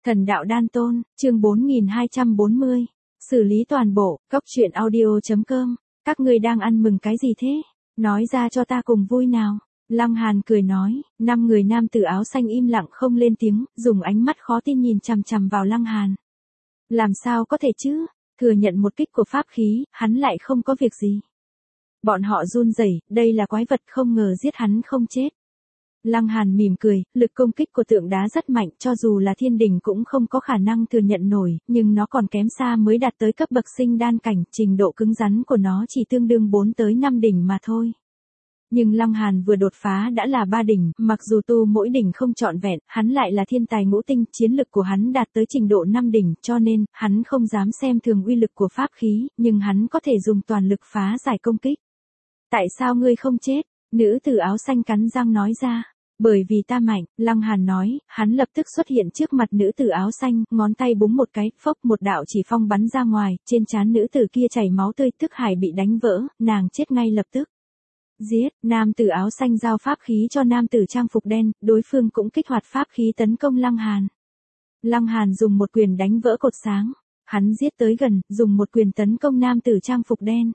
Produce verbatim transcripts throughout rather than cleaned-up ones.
Thần đạo đan tôn, chương bốn nghìn hai trăm bốn mươi. Xử lý toàn bộ, góc truyện audio.com. Các ngươi đang ăn mừng cái gì thế? Nói ra cho ta cùng vui nào. Lăng Hàn cười nói, năm người nam tử áo xanh im lặng không lên tiếng, dùng ánh mắt khó tin nhìn chằm chằm vào Lăng Hàn. Làm sao có thể chứ? Thừa nhận một kích của pháp khí, hắn lại không có việc gì. Bọn họ run rẩy, đây là quái vật không ngờ giết hắn không chết. Lăng Hàn mỉm cười, lực công kích của tượng đá rất mạnh, cho dù là thiên đình cũng không có khả năng thừa nhận nổi, nhưng nó còn kém xa mới đạt tới cấp bậc sinh đan cảnh, trình độ cứng rắn của nó chỉ tương đương bốn tới năm đỉnh mà thôi. Nhưng Lăng Hàn vừa đột phá đã là ba đỉnh, mặc dù tu mỗi đỉnh không trọn vẹn, hắn lại là thiên tài ngũ tinh, chiến lực của hắn đạt tới trình độ năm đỉnh, cho nên, hắn không dám xem thường uy lực của pháp khí, nhưng hắn có thể dùng toàn lực phá giải công kích. Tại sao ngươi không chết? Nữ tử áo xanh cắn răng nói ra. Bởi vì ta mạnh, Lăng Hàn nói, hắn lập tức xuất hiện trước mặt nữ tử áo xanh, ngón tay búng một cái, phốc một đạo chỉ phong bắn ra ngoài, trên trán nữ tử kia chảy máu tươi, thức hải bị đánh vỡ, nàng chết ngay lập tức. Giết, nam tử áo xanh giao pháp khí cho nam tử trang phục đen, đối phương cũng kích hoạt pháp khí tấn công Lăng Hàn. Lăng Hàn dùng một quyền đánh vỡ cột sáng, hắn giết tới gần, dùng một quyền tấn công nam tử trang phục đen.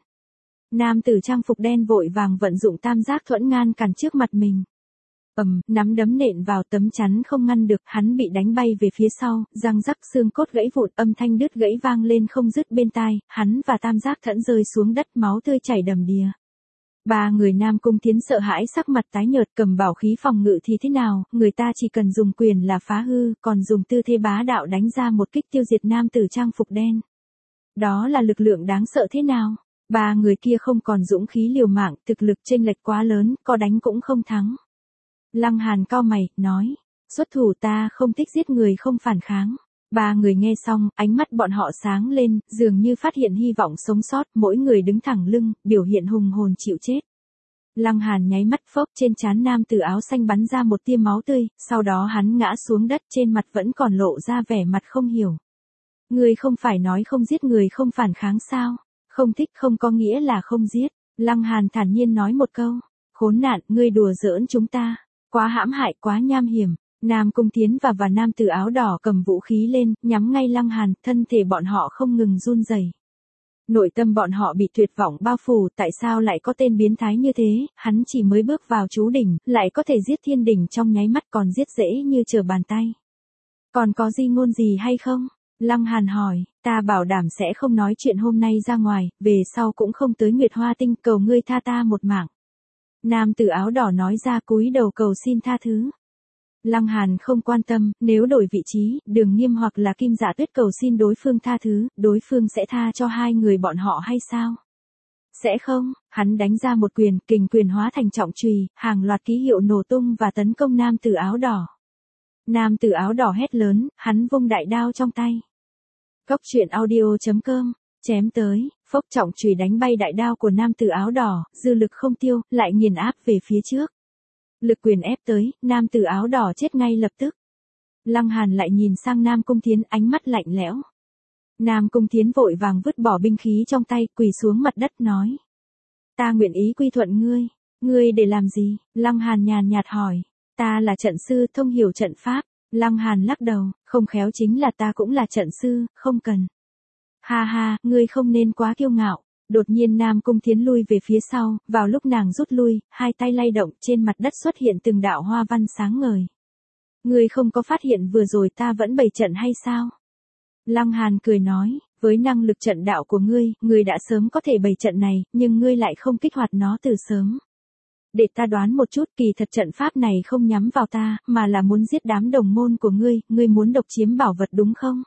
Nam tử trang phục đen vội vàng vận dụng tam giác thuẫn ngăn cản trước mặt mình. Ầm, nắm đấm nện vào tấm chắn không ngăn được, hắn bị đánh bay về phía sau, răng rắc xương cốt gãy vụn, âm thanh đứt gãy vang lên không dứt bên tai, hắn và tam giác thuẫn rơi xuống đất, máu tươi chảy đầm đìa. Ba người Nam Cung Thiến sợ hãi sắc mặt tái nhợt, cầm bảo khí phòng ngự thì thế nào, người ta chỉ cần dùng quyền là phá hư, còn dùng tư thế bá đạo đánh ra một kích tiêu diệt nam tử trang phục đen. Đó là lực lượng đáng sợ thế nào? Ba người kia không còn dũng khí liều mạng, thực lực chênh lệch quá lớn, có đánh cũng không thắng. Lăng Hàn cau mày, nói, xuất thủ, ta không thích giết người không phản kháng. Ba người nghe xong, ánh mắt bọn họ sáng lên, dường như phát hiện hy vọng sống sót, mỗi người đứng thẳng lưng, biểu hiện hùng hồn chịu chết. Lăng Hàn nháy mắt, phốc, trên trán nam tử áo xanh bắn ra một tia máu tươi, sau đó hắn ngã xuống đất, trên mặt vẫn còn lộ ra vẻ mặt không hiểu. Ngươi không phải nói không giết người không phản kháng sao? Không thích không có nghĩa là không giết. Lăng Hàn thản nhiên nói một câu, khốn nạn, ngươi đùa giỡn chúng ta. Quá hãm hại, quá nham hiểm. Nam Cung Thiến và và nam tử áo đỏ cầm vũ khí lên, nhắm ngay Lăng Hàn, thân thể bọn họ không ngừng run rẩy. Nội tâm bọn họ bị tuyệt vọng bao phủ, tại sao lại có tên biến thái như thế, hắn chỉ mới bước vào chú đỉnh, lại có thể giết thiên đỉnh trong nháy mắt, còn giết dễ như trở bàn tay. Còn có di ngôn gì hay không? Lăng Hàn hỏi, ta bảo đảm sẽ không nói chuyện hôm nay ra ngoài, về sau cũng không tới Nguyệt Hoa Tinh, cầu ngươi tha ta một mạng. Nam tử áo đỏ nói ra, cúi đầu cầu xin tha thứ. Lăng Hàn không quan tâm, nếu đổi vị trí, Đường Nghiêm hoặc là Kim Dạ Tuyết cầu xin đối phương tha thứ, đối phương sẽ tha cho hai người bọn họ hay sao? Sẽ không, hắn đánh ra một quyền, kình quyền hóa thành trọng chùy, hàng loạt ký hiệu nổ tung và tấn công nam tử áo đỏ. Nam tử áo đỏ hét lớn, hắn vung đại đao trong tay. Góc truyện audio.com, chém tới, phốc, trọng chùy đánh bay đại đao của nam tử áo đỏ, dư lực không tiêu, lại nghiền áp về phía trước. Lực quyền ép tới, nam tử áo đỏ chết ngay lập tức. Lăng Hàn lại nhìn sang Nam Cung Thiến, ánh mắt lạnh lẽo. Nam Cung Thiến vội vàng vứt bỏ binh khí trong tay, quỳ xuống mặt đất nói. Ta nguyện ý quy thuận ngươi. Ngươi để làm gì? Lăng Hàn nhàn nhạt hỏi. Ta là trận sư, thông hiểu trận pháp. Lăng Hàn lắc đầu, không khéo chính là ta cũng là trận sư, không cần. Ha ha, ngươi không nên quá kiêu ngạo. Đột nhiên Nam Cung Thiến lui về phía sau, vào lúc nàng rút lui, hai tay lay động, trên mặt đất xuất hiện từng đạo hoa văn sáng ngời. Ngươi không có phát hiện vừa rồi ta vẫn bày trận hay sao? Lăng Hàn cười nói, với năng lực trận đạo của ngươi, ngươi đã sớm có thể bày trận này, nhưng ngươi lại không kích hoạt nó từ sớm. Để ta đoán một chút, kỳ thật trận pháp này không nhắm vào ta, mà là muốn giết đám đồng môn của ngươi, ngươi muốn độc chiếm bảo vật đúng không?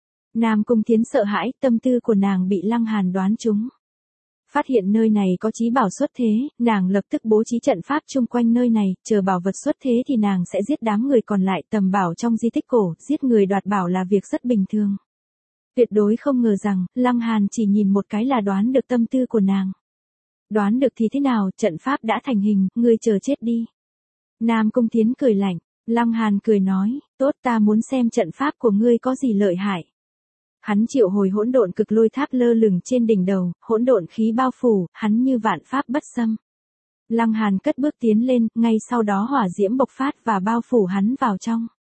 Nam Cung Thiến sợ hãi, tâm tư của nàng bị Lăng Hàn đoán trúng. Phát hiện nơi này có chí bảo xuất thế, nàng lập tức bố trí trận pháp chung quanh nơi này, chờ bảo vật xuất thế thì nàng sẽ giết đám người còn lại, tầm bảo trong di tích cổ, giết người đoạt bảo là việc rất bình thường. Tuyệt đối không ngờ rằng, Lăng Hàn chỉ nhìn một cái là đoán được tâm tư của nàng. Đoán được thì thế nào, trận pháp đã thành hình, ngươi chờ chết đi. Nam Cung Thiến cười lạnh, Lăng Hàn cười nói, tốt, ta muốn xem trận pháp của ngươi có gì lợi hại. Hắn triệu hồi hỗn độn cực lôi tháp lơ lửng trên đỉnh đầu, hỗn độn khí bao phủ, hắn như vạn pháp bất xâm. Lăng Hàn cất bước tiến lên, ngay sau đó hỏa diễm bộc phát và bao phủ hắn vào trong.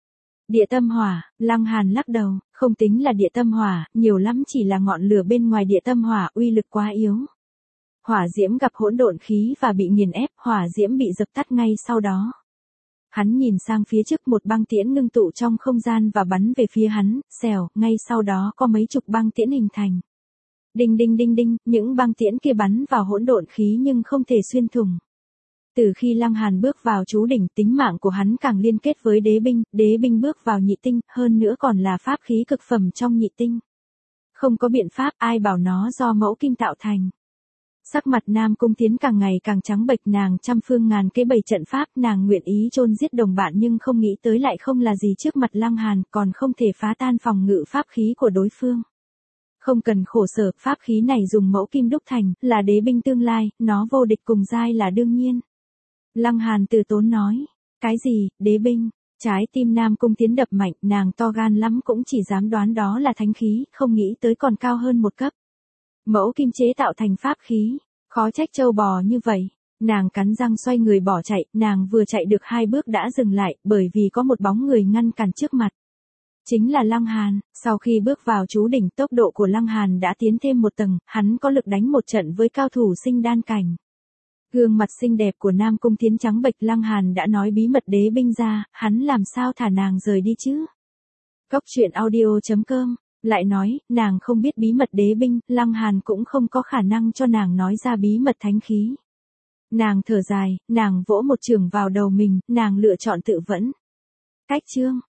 Địa tâm hỏa, Lăng Hàn lắc đầu, không tính là địa tâm hỏa, nhiều lắm chỉ là ngọn lửa bên ngoài địa tâm hỏa, uy lực quá yếu. Hỏa diễm gặp hỗn độn khí và bị nghiền ép, hỏa diễm bị dập tắt ngay sau đó. Hắn nhìn sang phía trước, một băng tiễn ngưng tụ trong không gian và bắn về phía hắn, xèo, ngay sau đó có mấy chục băng tiễn hình thành. Đinh đinh đinh đinh, những băng tiễn kia bắn vào hỗn độn khí nhưng không thể xuyên thủng. Từ khi Lăng Hàn bước vào chú đỉnh, tính mạng của hắn càng liên kết với đế binh, đế binh bước vào nhị tinh, hơn nữa còn là pháp khí cực phẩm trong nhị tinh. Không có biện pháp, ai bảo nó do mẫu kim tạo thành. Sắc mặt Nam Cung Thiến càng ngày càng trắng bệch, nàng trăm phương ngàn kế bày trận pháp, nàng nguyện ý chôn giết đồng bạn nhưng không nghĩ tới lại không là gì trước mặt Lăng Hàn, còn không thể phá tan phòng ngự pháp khí của đối phương. Không cần khổ sở, pháp khí này dùng mẫu kim đúc thành, là đế binh tương lai, nó vô địch cùng giai là đương nhiên. Lăng Hàn từ tốn nói, cái gì, đế binh? Trái tim Nam Cung Thiến đập mạnh, nàng to gan lắm cũng chỉ dám đoán đó là thánh khí, không nghĩ tới còn cao hơn một cấp. Mẫu kim chế tạo thành pháp khí, khó trách trâu bò như vậy. Nàng cắn răng xoay người bỏ chạy, nàng vừa chạy được hai bước đã dừng lại, bởi vì có một bóng người ngăn cản trước mặt. Chính là Lăng Hàn, sau khi bước vào chú đỉnh, tốc độ của Lăng Hàn đã tiến thêm một tầng, hắn có lực đánh một trận với cao thủ sinh đan cảnh. Gương mặt xinh đẹp của Nam Cung Thiến trắng bệch, Lăng Hàn đã nói bí mật đế binh ra, hắn làm sao thả nàng rời đi chứ? Cốc truyện audio chấm com lại nói, nàng không biết bí mật đế binh, Lăng Hàn cũng không có khả năng cho nàng nói ra bí mật thánh khí. Nàng thở dài, nàng vỗ một chưởng vào đầu mình, nàng lựa chọn tự vẫn. Cách chương